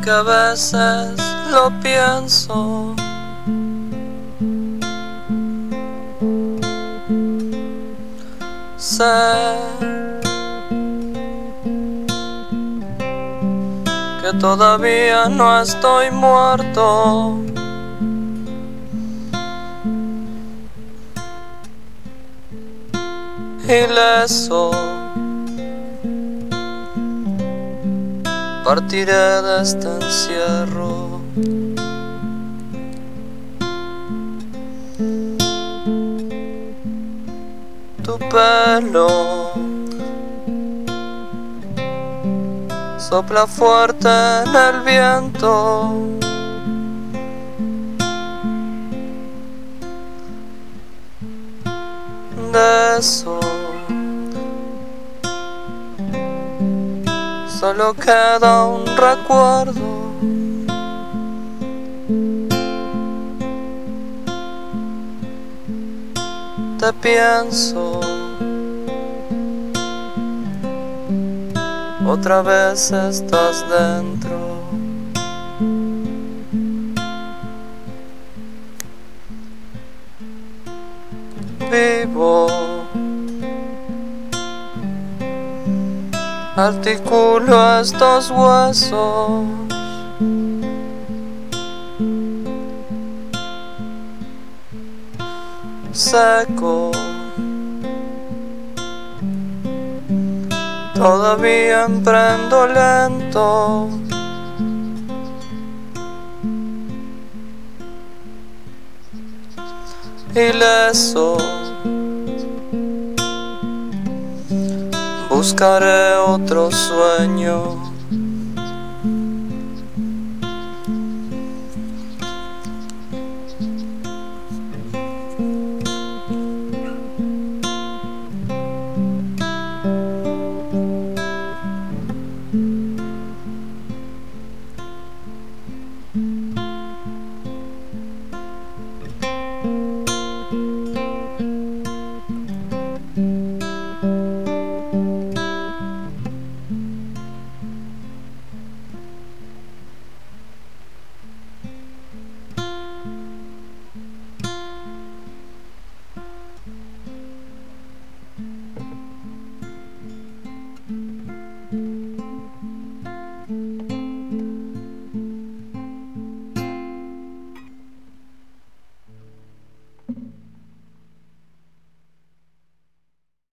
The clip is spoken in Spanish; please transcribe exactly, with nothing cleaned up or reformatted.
que a veces lo pienso. Sé que todavía no estoy muerto. Ileso, partiré de este encierro. Tu pelo sopla fuerte en el viento. De eso solo queda un recuerdo. Te pienso, otra vez estás dentro. Vivo, articulo estos huesos. Seco, todavía emprendo lento. Ileso, buscaré otro sueño.